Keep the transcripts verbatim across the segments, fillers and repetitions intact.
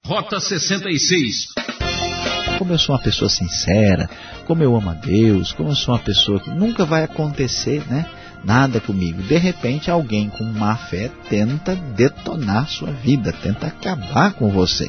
Rota sessenta e seis. Como eu sou uma pessoa sincera, como eu amo a Deus, como eu sou uma pessoa que nunca vai acontecer, né, nada comigo. De repente alguém com má fé tenta detonar sua vida, tenta acabar com você.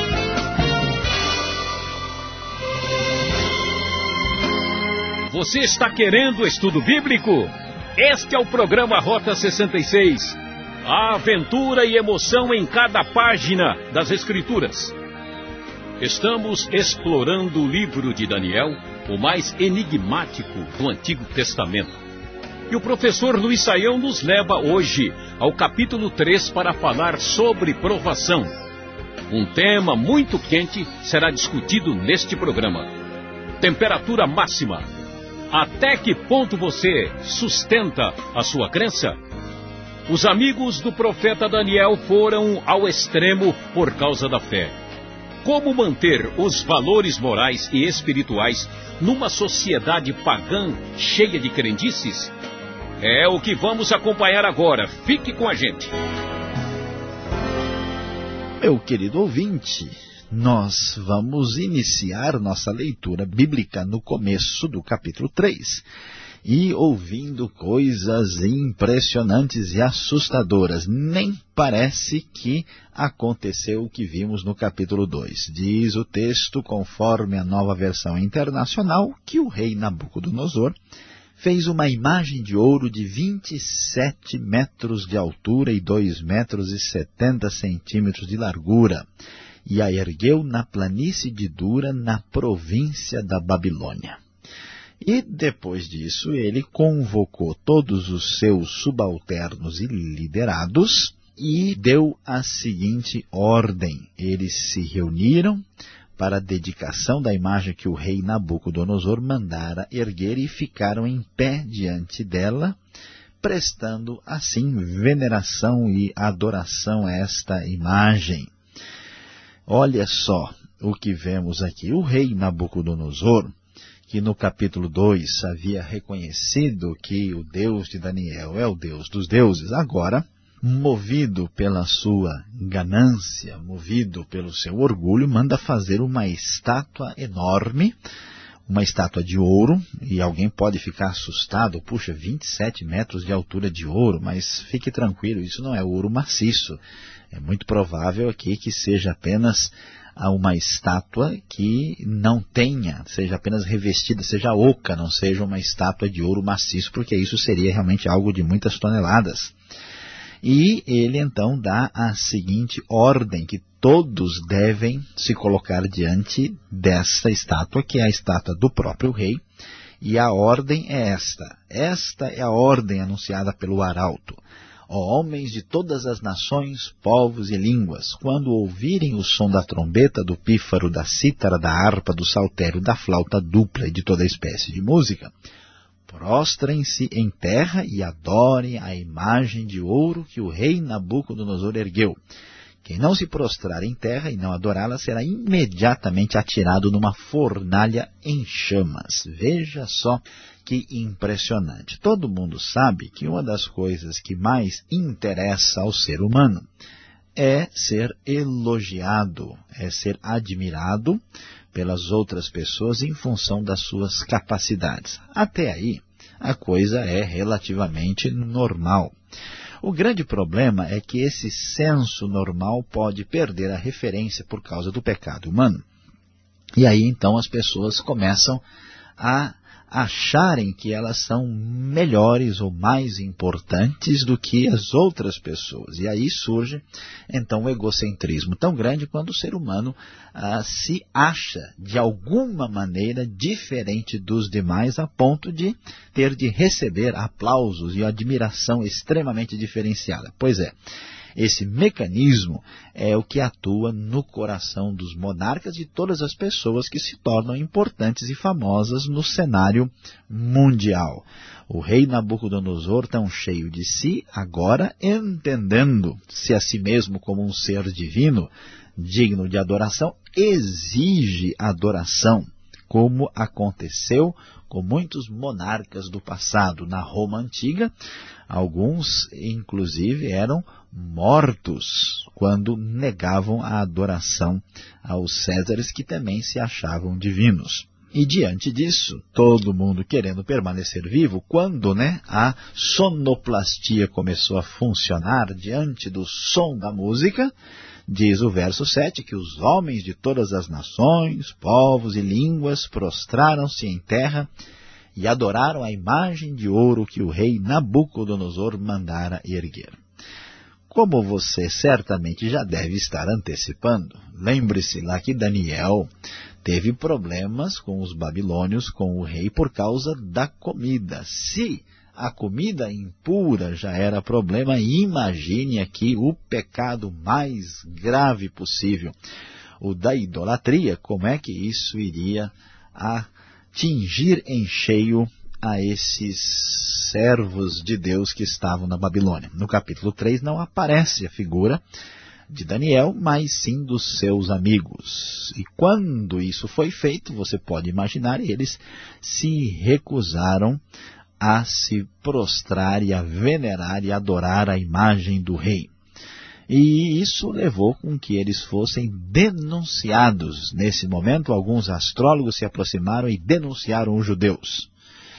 Você está querendo estudo bíblico? Este é o programa Rota sessenta e seis. A aventura e emoção em cada página das Escrituras. Estamos explorando o livro de Daniel, o mais enigmático do Antigo Testamento. E o professor Luiz Saião nos leva hoje ao capítulo três para falar sobre provação. Um tema muito quente será discutido neste programa. Temperatura máxima. Até que ponto você sustenta a sua crença? Os amigos do profeta Daniel foram ao extremo por causa da fé. Como manter os valores morais e espirituais numa sociedade pagã cheia de crendices? É o que vamos acompanhar agora. Fique com a gente. Meu querido ouvinte, nós vamos iniciar nossa leitura bíblica no começo do capítulo três. E ouvindo coisas impressionantes e assustadoras. Nem parece que aconteceu o que vimos no capítulo dois. Diz o texto, conforme a Nova Versão Internacional, que o rei Nabucodonosor fez uma imagem de ouro de vinte e sete metros de altura e dois metros e setenta centímetros de largura, e a ergueu na planície de Dura, na província da Babilônia. E depois disso ele convocou todos os seus subalternos e liderados e deu a seguinte ordem. Eles se reuniram para a dedicação da imagem que o rei Nabucodonosor mandara erguer e ficaram em pé diante dela, prestando assim veneração e adoração a esta imagem. Olha só o que vemos aqui. O rei Nabucodonosor, que no capítulo dois havia reconhecido que o Deus de Daniel é o Deus dos deuses, agora, movido pela sua ganância, movido pelo seu orgulho, manda fazer uma estátua enorme, uma estátua de ouro, e alguém pode ficar assustado, puxa, vinte e sete metros de altura de ouro, mas fique tranquilo, isso não é ouro maciço. É muito provável aqui que seja apenas a uma estátua que não tenha, seja apenas revestida, seja oca, não seja uma estátua de ouro maciço, porque isso seria realmente algo de muitas toneladas. E ele então dá a seguinte ordem, que todos devem se colocar diante dessa estátua, que é a estátua do próprio rei, e a ordem é esta. Esta é a ordem anunciada pelo arauto. Ó homens de todas as nações, povos e línguas, quando ouvirem o som da trombeta, do pífaro, da cítara, da harpa, do saltério, da flauta dupla e de toda espécie de música, prostrem-se em terra e adorem a imagem de ouro que o rei Nabucodonosor ergueu. Quem não se prostrar em terra e não adorá-la será imediatamente atirado numa fornalha em chamas. Veja só que impressionante. Todo mundo sabe que uma das coisas que mais interessa ao ser humano é ser elogiado, é ser admirado pelas outras pessoas em função das suas capacidades. Até aí, a coisa é relativamente normal. O grande problema é que esse senso normal pode perder a referência por causa do pecado humano. E aí, então, as pessoas começam a acharem que elas são melhores ou mais importantes do que as outras pessoas. E aí surge, então, o egocentrismo tão grande quando o ser humano ah, se acha, de alguma maneira, diferente dos demais, a ponto de ter de receber aplausos e admiração extremamente diferenciada. Pois é. Esse mecanismo é o que atua no coração dos monarcas e todas as pessoas que se tornam importantes e famosas no cenário mundial. O rei Nabucodonosor, tão cheio de si, agora entendendo-se a si mesmo como um ser divino, digno de adoração, exige adoração, como aconteceu com muitos monarcas do passado. Na Roma antiga, alguns inclusive eram mortos quando negavam a adoração aos Césares, que também se achavam divinos. E diante disso, todo mundo querendo permanecer vivo, quando né, a sonoplastia começou a funcionar diante do som da música, diz o verso sete, que os homens de todas as nações, povos e línguas prostraram-se em terra e adoraram a imagem de ouro que o rei Nabucodonosor mandara erguer. Como você certamente já deve estar antecipando, lembre-se lá que Daniel teve problemas com os babilônios, com o rei, por causa da comida. Se a comida impura já era problema, imagine aqui o pecado mais grave possível, o da idolatria. Como é que isso iria atingir em cheio a esses servos de Deus que estavam na Babilônia? No capítulo três não aparece a figura de Daniel, mas sim dos seus amigos. E quando isso foi feito, você pode imaginar, eles se recusaram a se prostrar e a venerar e adorar a imagem do rei. E isso levou com que eles fossem denunciados. Nesse momento, alguns astrólogos se aproximaram e denunciaram os judeus.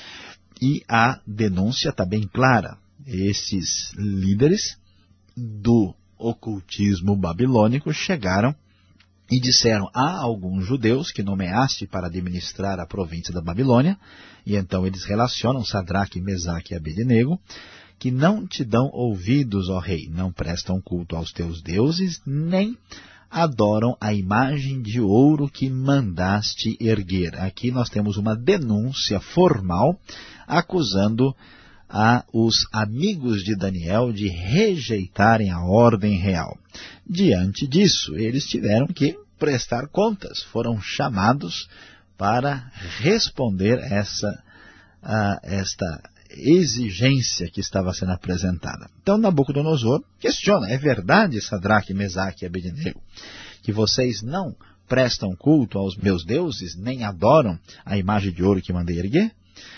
E a denúncia está bem clara. Esses líderes do ocultismo babilônico chegaram e disseram: há alguns judeus que nomeaste para administrar a província da Babilônia, e então eles relacionam Sadraque, Mesaque e Abednego, que não te dão ouvidos, ó rei, não prestam culto aos teus deuses, nem adoram a imagem de ouro que mandaste erguer. Aqui nós temos uma denúncia formal acusando a os amigos de Daniel de rejeitarem a ordem real. Diante disso, eles tiveram que prestar contas, foram chamados para responder essa, a, esta exigência que estava sendo apresentada. Então Nabucodonosor questiona: é verdade, Sadraque, Mesaque e Abednego, que vocês não prestam culto aos meus deuses, nem adoram a imagem de ouro que mandei erguer?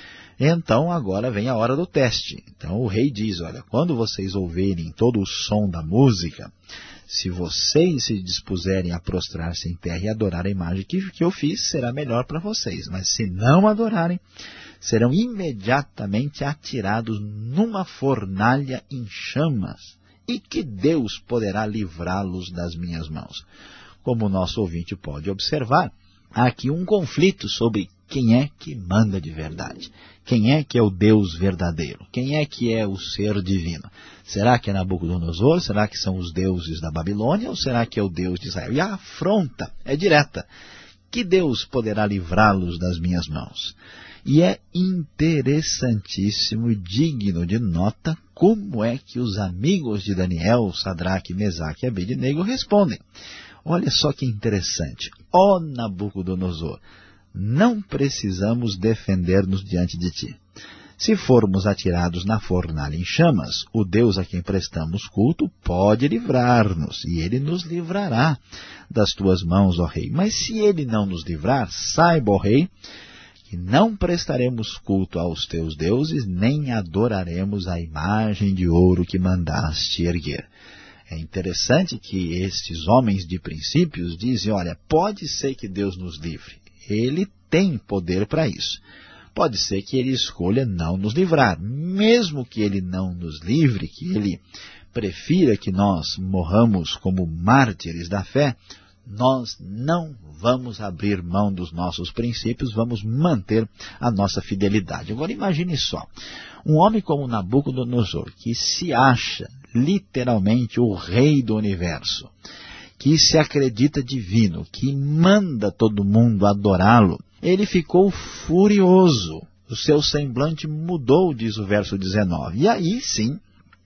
Então agora vem a hora do teste. Então o rei diz: olha, quando vocês ouvirem todo o som da música, se vocês se dispuserem a prostrar-se em terra e adorar a imagem que, que eu fiz, será melhor para vocês. Mas se não adorarem, serão imediatamente atirados numa fornalha em chamas. E que Deus poderá livrá-los das minhas mãos? Como o nosso ouvinte pode observar, há aqui um conflito sobre quem é que manda de verdade. Quem é que é o Deus verdadeiro? Quem é que é o ser divino? Será que é Nabucodonosor? Será que são os deuses da Babilônia? Ou será que é o Deus de Israel? E a afronta é direta: que Deus poderá livrá-los das minhas mãos? E é interessantíssimo e digno de nota como é que os amigos de Daniel, Sadraque, Mesaque e Abednego respondem. Olha só que interessante. Ó Nabucodonosor, não precisamos defender-nos diante de ti. Se formos atirados na fornalha em chamas, o Deus a quem prestamos culto pode livrar-nos, e ele nos livrará das tuas mãos, ó rei. Mas se ele não nos livrar, saiba, ó rei, que não prestaremos culto aos teus deuses, nem adoraremos a imagem de ouro que mandaste erguer. É interessante que estes homens de princípios dizem: olha, pode ser que Deus nos livre. Ele tem poder para isso. Pode ser que ele escolha não nos livrar. Mesmo que ele não nos livre, que ele prefira que nós morramos como mártires da fé, nós não vamos abrir mão dos nossos princípios, vamos manter a nossa fidelidade. Agora imagine só, um homem como Nabucodonosor, que se acha literalmente o rei do universo, que se acredita divino, que manda todo mundo adorá-lo, ele ficou furioso. O seu semblante mudou, diz o verso dezenove. E aí sim,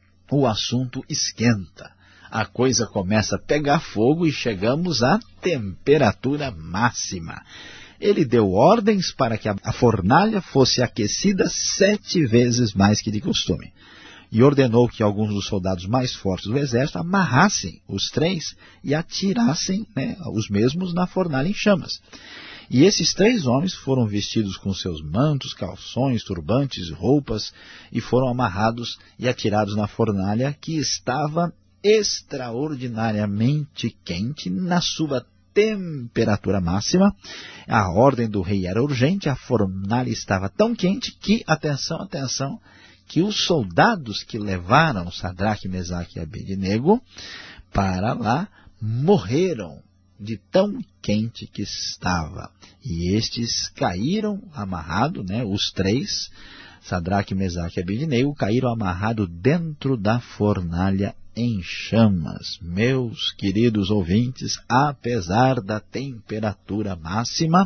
o assunto esquenta. A coisa começa a pegar fogo e chegamos à temperatura máxima. Ele deu ordens para que a fornalha fosse aquecida sete vezes mais que de costume. E ordenou que alguns dos soldados mais fortes do exército amarrassem os trens e atirassem, né, os mesmos na fornalha em chamas. E esses três homens foram vestidos com seus mantos, calções, turbantes, roupas, e foram amarrados e atirados na fornalha, que estava extraordinariamente quente na sua temperatura máxima. A ordem do rei era urgente, a fornalha estava tão quente que, atenção, atenção, que os soldados que levaram Sadraque, Mesaque e Abednego para lá morreram de tão quente que estava. E estes caíram amarrados, né, os três, Sadraque, Mesaque e Abednego, caíram amarrados dentro da fornalha em chamas. Meus queridos ouvintes, apesar da temperatura máxima,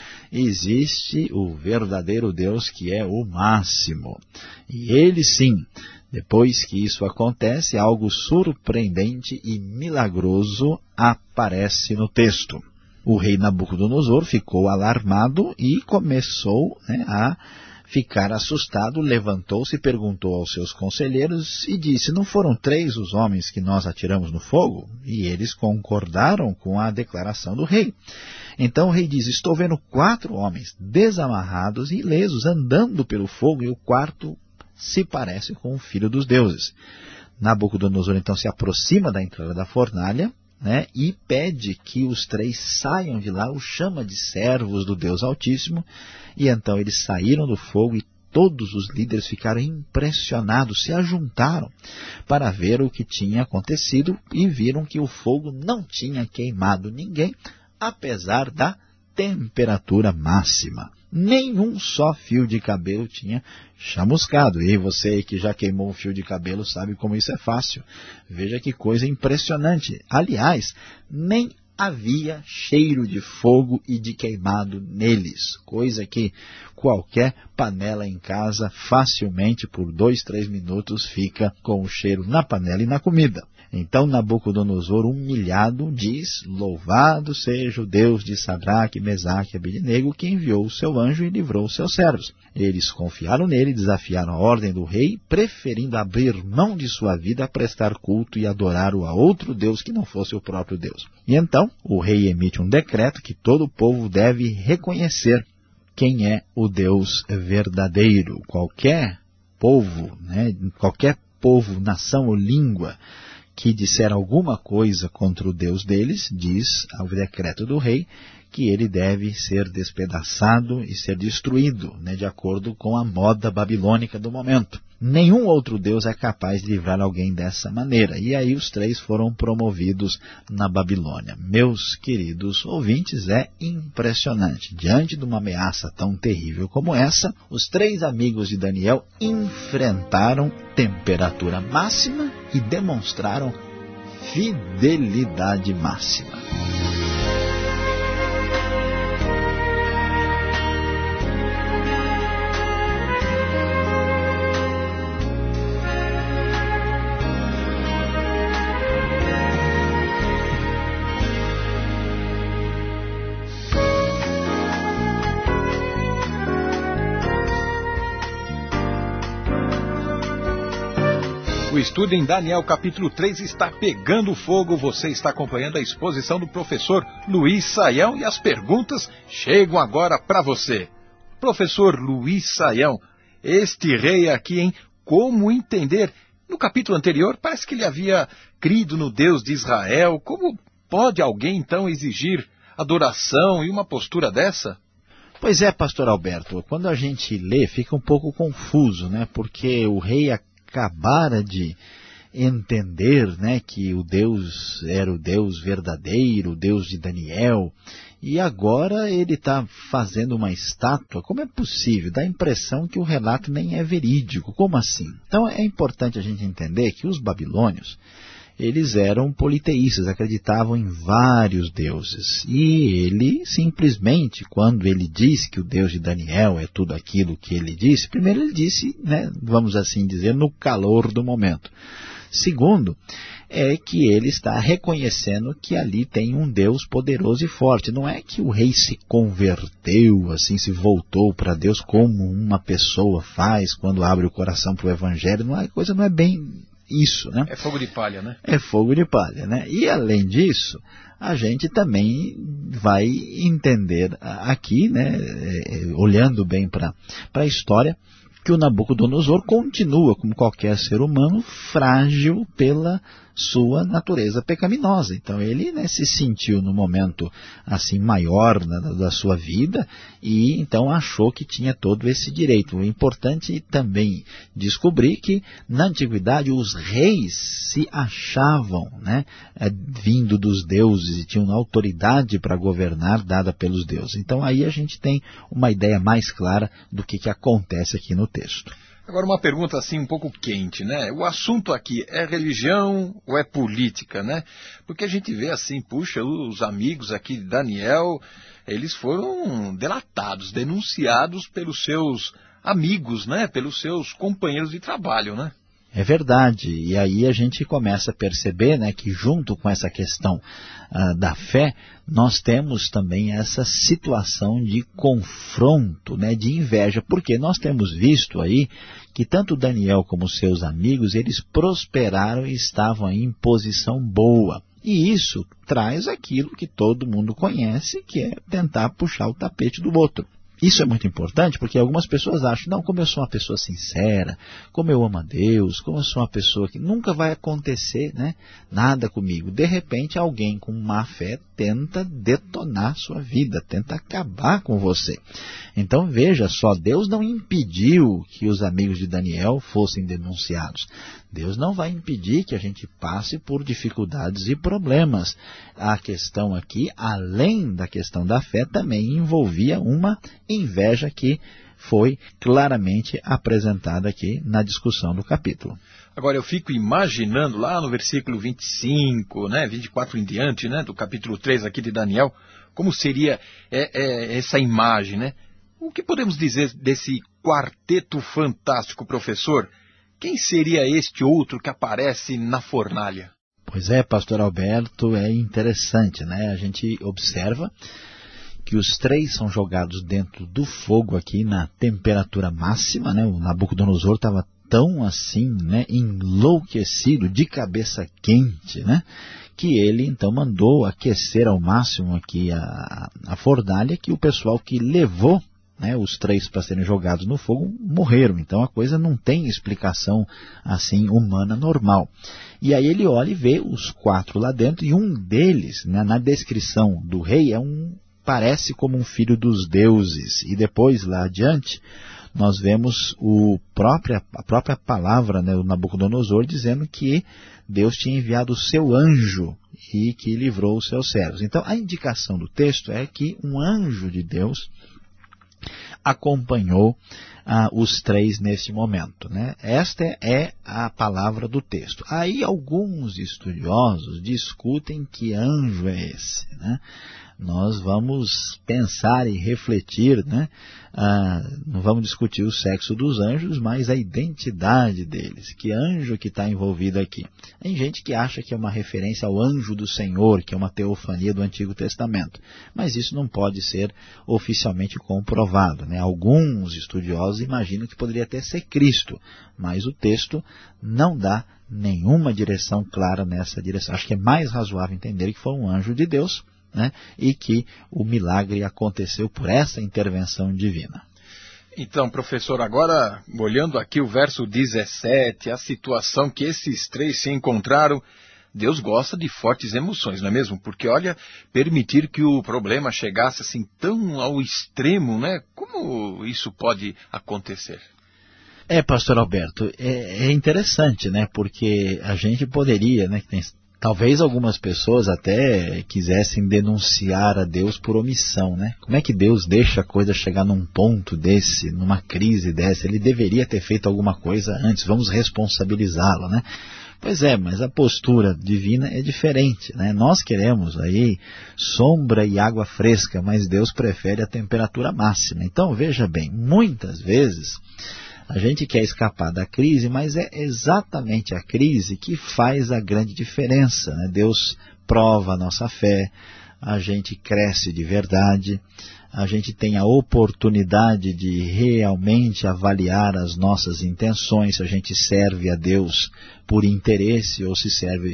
existe o verdadeiro Deus, que é o máximo. E ele sim, depois que isso acontece, algo surpreendente e milagroso aparece no texto. O rei Nabucodonosor ficou alarmado e começou, né, a ficar assustado, levantou-se e perguntou aos seus conselheiros e disse: não foram três os homens que nós atiramos no fogo? E eles concordaram com a declaração do rei. Então o rei diz: estou vendo quatro homens desamarrados e ilesos andando pelo fogo, e o quarto se parece com o filho dos deuses. Nabucodonosor então se aproxima da entrada da fornalha, né, e pede que os três saiam de lá, os chama de servos do Deus Altíssimo, e então eles saíram do fogo e todos os líderes ficaram impressionados, se ajuntaram para ver o que tinha acontecido e viram que o fogo não tinha queimado ninguém, apesar da temperatura máxima. Nenhum só fio de cabelo tinha chamuscado. E você que já queimou um fio de cabelo sabe como isso é fácil. Veja que coisa impressionante. Aliás, nem havia cheiro de fogo e de queimado neles. Coisa que qualquer panela em casa facilmente por dois, três minutos fica com o cheiro na panela e na comida. Então Nabucodonosor, humilhado, diz: louvado seja o Deus de Sadraque, Mesaque e Abednego, que enviou o seu anjo e livrou os seus servos. Eles confiaram nele, desafiaram a ordem do rei, preferindo abrir mão de sua vida a prestar culto e adorar a outro Deus que não fosse o próprio Deus. E então o rei emite um decreto que todo o povo deve reconhecer quem é o Deus verdadeiro. Qualquer povo, né, qualquer povo, nação ou língua que disser alguma coisa contra o Deus deles, diz ao decreto do rei que ele deve ser despedaçado e ser destruído, né, de acordo com a moda babilônica do momento. Nenhum outro Deus é capaz de livrar alguém dessa maneira. E aí os três foram promovidos na Babilônia. Meus queridos ouvintes, é impressionante. Diante de uma ameaça tão terrível como essa, os três amigos de Daniel enfrentaram temperatura máxima e demonstraram fidelidade máxima. O estudo em Daniel capítulo três está pegando fogo. Você está acompanhando a exposição do professor Luiz Saião e as perguntas chegam agora para você. Professor Luiz Saião, este rei aqui, hein? Como entender? No capítulo anterior parece que ele havia crido no Deus de Israel. Como pode alguém então exigir adoração e uma postura dessa? Pois é, pastor Alberto, quando a gente lê fica um pouco confuso, né? Porque o rei acabara de entender, né, que o Deus era o Deus verdadeiro, o Deus de Daniel, e agora ele está fazendo uma estátua. Como é possível? Dá a impressão que o relato nem é verídico. Como assim? Então é importante a gente entender que os babilônios, eles eram politeístas, acreditavam em vários deuses. E ele simplesmente, quando ele disse que o Deus de Daniel é tudo aquilo que ele disse, primeiro ele disse, né, vamos assim dizer, no calor do momento. Segundo, é que ele está reconhecendo que ali tem um Deus poderoso e forte. Não é que o rei se converteu, assim, se voltou para Deus como uma pessoa faz quando abre o coração para o Evangelho. Não é, a coisa não é bem isso, né? É fogo de palha, né? É fogo de palha, né? E além disso, a gente também vai entender aqui, né, olhando bem para a história, que o Nabucodonosor continua, como qualquer ser humano, frágil pela sua natureza pecaminosa. Então ele, né, se sentiu no momento assim maior, né, da sua vida, e então achou que tinha todo esse direito. O importante também descobrir que na antiguidade os reis se achavam, né, vindo dos deuses e tinham autoridade para governar dada pelos deuses. Então aí a gente tem uma ideia mais clara do que, que acontece aqui no texto. Agora uma pergunta assim um pouco quente, né? O assunto aqui é religião ou é política, né? Porque a gente vê assim, puxa, os amigos aqui de Daniel, eles foram delatados, denunciados pelos seus amigos, né? Pelos seus companheiros de trabalho, né? É verdade, e aí a gente começa a perceber, né, que junto com essa questão uh, da fé, nós temos também essa situação de confronto, né, de inveja, porque nós temos visto aí que tanto Daniel como seus amigos, eles prosperaram e estavam aí em posição boa. E isso traz aquilo que todo mundo conhece, que é tentar puxar o tapete do outro. Isso é muito importante porque algumas pessoas acham, não, como eu sou uma pessoa sincera, como eu amo a Deus, como eu sou uma pessoa que nunca vai acontecer, né, nada comigo. De repente alguém com má fé tenta detonar sua vida, tenta acabar com você. Então veja só, Deus não impediu que os amigos de Daniel fossem denunciados. Deus não vai impedir que a gente passe por dificuldades e problemas. A questão aqui, além da questão da fé, também envolvia uma inveja que foi claramente apresentada aqui na discussão do capítulo. Agora eu fico imaginando lá no versículo vinte e cinco, né, vinte e quatro em diante, né, do capítulo três aqui de Daniel, como seria é, é, essa imagem, né? O que podemos dizer desse quarteto fantástico, professor? Quem seria este outro que aparece na fornalha? Pois é, pastor Alberto, é interessante, né? A gente observa que os três são jogados dentro do fogo aqui na temperatura máxima, né? O Nabucodonosor estava tão assim, né, enlouquecido, de cabeça quente, né, que ele então mandou aquecer ao máximo aqui a, a fornalha, que o pessoal que levou, né, os três para serem jogados no fogo morreram. Então a coisa não tem explicação assim humana normal. E aí ele olha e vê os quatro lá dentro, e um deles, né, na descrição do rei, é um, parece como um filho dos deuses. E depois lá adiante nós vemos o própria, a própria palavra, né, o Nabucodonosor, dizendo que Deus tinha enviado o seu anjo e que livrou os seus servos. Então a indicação do texto é que um anjo de Deus acompanhou ah, os três nesse momento, né? Esta é a palavra do texto. Aí alguns estudiosos discutem que anjo é esse, né? Nós vamos pensar e refletir, né? Ah, não vamos discutir o sexo dos anjos, mas a identidade deles. Que anjo que está envolvido aqui? Tem gente que acha que é uma referência ao anjo do Senhor, que é uma teofania do Antigo Testamento. Mas isso não pode ser oficialmente comprovado, né? Alguns estudiosos imaginam que poderia até ser Cristo, mas o texto não dá nenhuma direção clara nessa direção. Acho que é mais razoável entender que foi um anjo de Deus, né, e que o milagre aconteceu por essa intervenção divina. Então, professor, agora olhando aqui o verso dezessete, a situação que esses três se encontraram, Deus gosta de fortes emoções, não é mesmo? Porque, olha, permitir que o problema chegasse assim tão ao extremo, né? Como isso pode acontecer? É, pastor Alberto, é, é interessante, né? Porque a gente poderia, né, que tem... Talvez algumas pessoas até quisessem denunciar a Deus por omissão, né? Como é que Deus deixa a coisa chegar num ponto desse, numa crise dessa? Ele deveria ter feito alguma coisa antes, vamos responsabilizá-lo, né? Pois é, mas a postura divina é diferente, né? Nós queremos aí sombra e água fresca, mas Deus prefere a temperatura máxima. Então, veja bem, muitas vezes a gente quer escapar da crise, mas é exatamente a crise que faz a grande diferença, né? Deus prova a nossa fé, a gente cresce de verdade, a gente tem a oportunidade de realmente avaliar as nossas intenções, se a gente serve a Deus por interesse ou se serve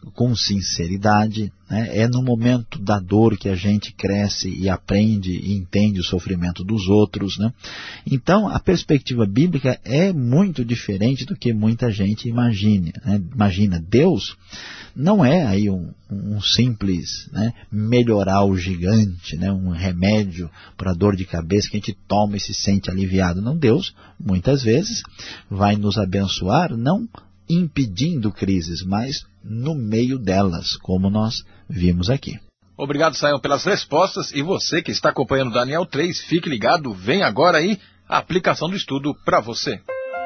com sinceridade, né? É no momento da dor que a gente cresce e aprende e entende o sofrimento dos outros, né? Então, a perspectiva bíblica é muito diferente do que muita gente imagina, né? Imagina, Deus não é aí um, um simples, né, melhoral gigante, né, um remédio para dor de cabeça que a gente toma e se sente aliviado. Não, Deus, muitas vezes, vai nos abençoar, não impedindo crises, mas no meio delas, como nós vimos aqui. Obrigado, Sayão, pelas respostas. E você que está acompanhando Daniel três, fique ligado, vem agora aí a aplicação do estudo para você.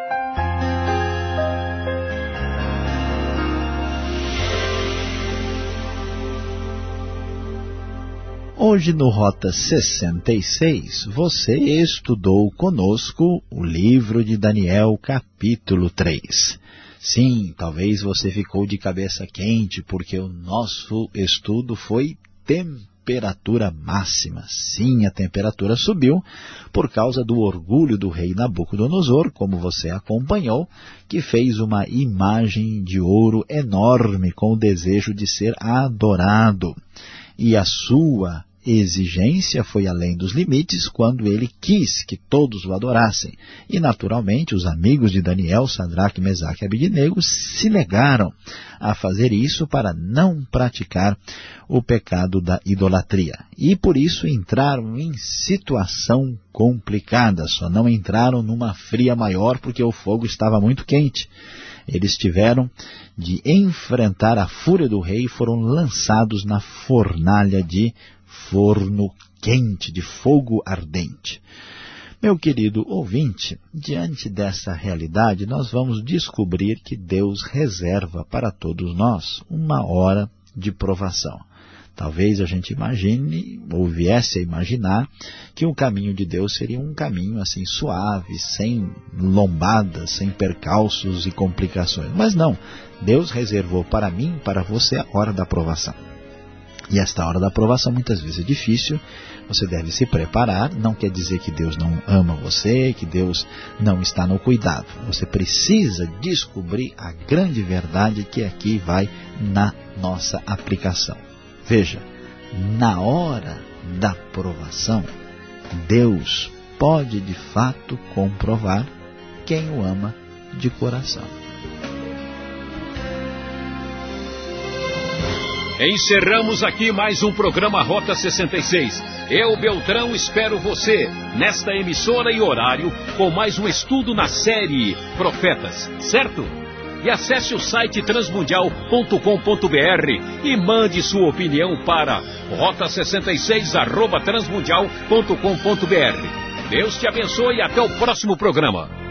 Hoje no Rota sessenta e seis, você estudou conosco o livro de Daniel, capítulo três. Sim, talvez você ficou de cabeça quente, porque o nosso estudo foi temperatura máxima. Sim, a temperatura subiu por causa do orgulho do rei Nabucodonosor, como você acompanhou, que fez uma imagem de ouro enorme com o desejo de ser adorado. E a sua exigência foi além dos limites quando ele quis que todos o adorassem. E, naturalmente, os amigos de Daniel, Sadraque, Mesaque e Abednego, se negaram a fazer isso para não praticar o pecado da idolatria. E, por isso, entraram em situação complicada. Só não entraram numa fria maior porque o fogo estava muito quente. Eles tiveram de enfrentar a fúria do rei e foram lançados na fornalha de forno quente, de fogo ardente. Meu querido ouvinte, diante dessa realidade, nós vamos descobrir que Deus reserva para todos nós uma hora de provação. Talvez a gente imagine, ou viesse a imaginar, que o caminho de Deus seria um caminho assim suave, sem lombadas, sem percalços e complicações. Mas não, Deus reservou para mim e para você a hora da provação. E esta hora da provação muitas vezes é difícil, você deve se preparar, não quer dizer que Deus não ama você, que Deus não está no cuidado. Você precisa descobrir a grande verdade que aqui vai na nossa aplicação. Veja, na hora da provação, Deus pode de fato comprovar quem o ama de coração. Encerramos aqui mais um programa Rota sessenta e seis. Eu, Beltrão, espero você nesta emissora e horário com mais um estudo na série Profetas, certo? E acesse o site transmundial ponto com ponto br e mande sua opinião para rota sessenta e seis arroba transmundial ponto com ponto br. Deus te abençoe e até o próximo programa.